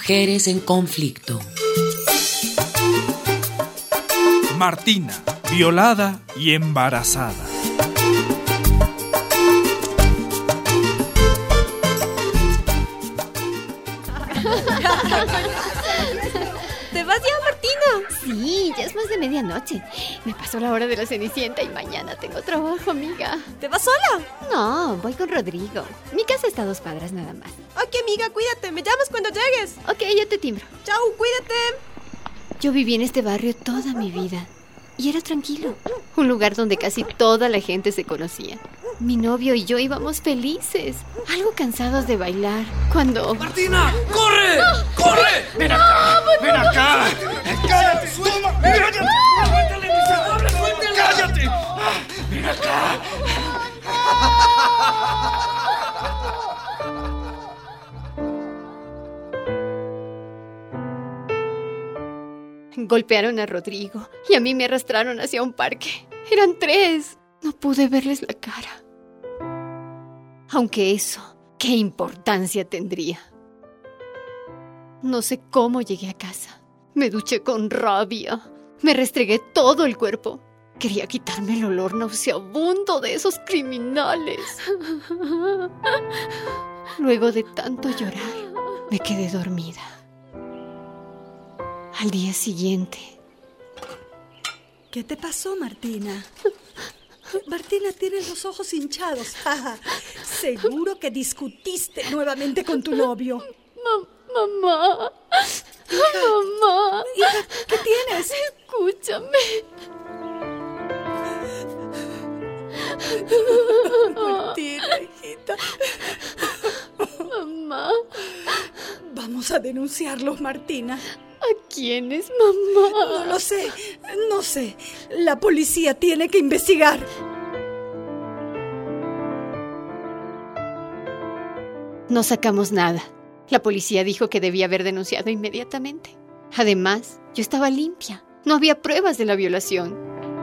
Mujeres en conflicto. Martina, violada y embarazada. ¿Te vas ya, Martina? Sí, ya es más de medianoche. Me pasó la hora de la Cenicienta y mañana tengo trabajo, amiga. ¿Te vas sola? No, voy con Rodrigo. Mi casa está a 2 cuadras nada más. Ok, amiga, cuídate. Me llamas cuando llegues. Ok, yo te timbro. Chao, cuídate. Yo viví en este barrio toda mi vida y era tranquilo. Un lugar donde casi toda la gente se conocía. Mi novio y yo íbamos felices, algo cansados de bailar, cuando... ¡Martina! ¡Corre! ¡No! ¡Corre! ¡Ven acá! ¡Ven acá! ¡Cállate! ¡Cállate! ¡Suéltale, Isabel! ¡Suéltale! ¡Cállate! ¡Ven acá! Golpearon a Rodrigo y a mí me arrastraron hacia un parque. Eran 3. No pude verles la cara. Aunque eso, ¿qué importancia tendría? No sé cómo llegué a casa. Me duché con rabia. Me restregué todo el cuerpo. Quería quitarme el olor nauseabundo de esos criminales. Luego de tanto llorar, me quedé dormida. Al día siguiente... ¿Qué te pasó, Martina? Martina, tienes los ojos hinchados. Seguro que discutiste nuevamente con tu novio. Mamá. Mamá. Hija, ¿qué tienes? Escúchame. Martina, hijita. Mamá. Vamos a denunciarlos, Martina. ¿A quiénes, mamá? No lo sé, no sé. La policía tiene que investigar. No sacamos nada. La policía dijo que debía haber denunciado inmediatamente. Además, yo estaba limpia. No había pruebas de la violación.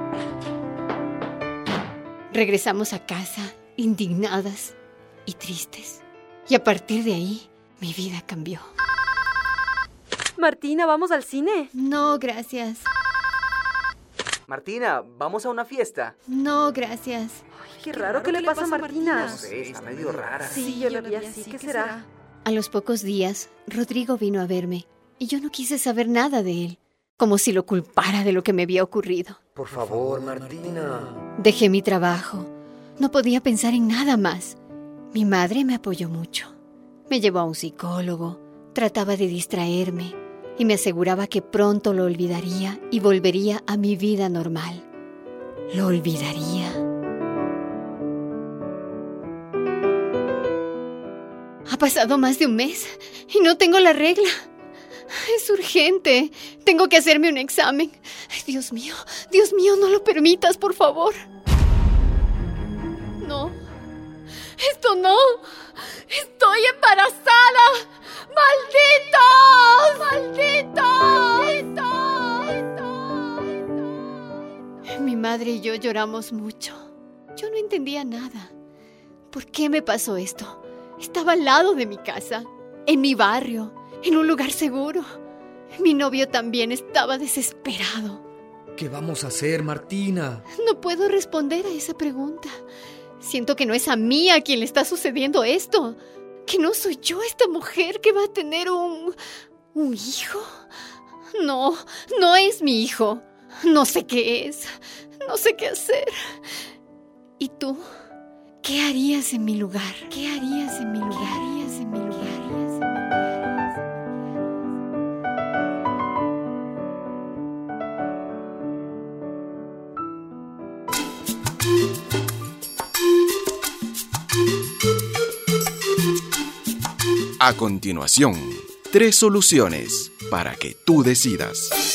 Regresamos a casa, indignadas y tristes. Y a partir de ahí, mi vida cambió. Martina, ¿vamos al cine? No, gracias. Martina, ¿vamos a una fiesta? No, gracias. Ay, qué raro que le pasa a Martina. No sé, está medio rara. Sí, yo la vi así. ¿Qué será? A los pocos días, Rodrigo vino a verme y yo no quise saber nada de él, como si lo culpara de lo que me había ocurrido. Por favor, Martina. Dejé mi trabajo. No podía pensar en nada más. Mi madre me apoyó mucho. Me llevó a un psicólogo, trataba de distraerme y me aseguraba que pronto lo olvidaría y volvería a mi vida normal. Lo olvidaría. Ha pasado más de un mes y no tengo la regla. Es urgente. Tengo que hacerme un examen. Ay, Dios mío, no lo permitas, por favor. No. Esto no. Estoy embarazada. ¡Malditos! Mi madre y yo lloramos mucho. Yo no entendía nada. ¿Por qué me pasó esto? Estaba al lado de mi casa, en mi barrio, en un lugar seguro. Mi novio también estaba desesperado. ¿Qué vamos a hacer, Martina? No puedo responder a esa pregunta. Siento que no es a mí a quien le está sucediendo esto. Que no soy yo esta mujer que va a tener un hijo. No, no es mi hijo. No sé qué es. No sé qué hacer. ¿Y tú? ¿Qué harías en mi lugar? ¿Qué harías en mi lugar? ¿Qué harías en mi lugar? A continuación, 3 soluciones para que tú decidas.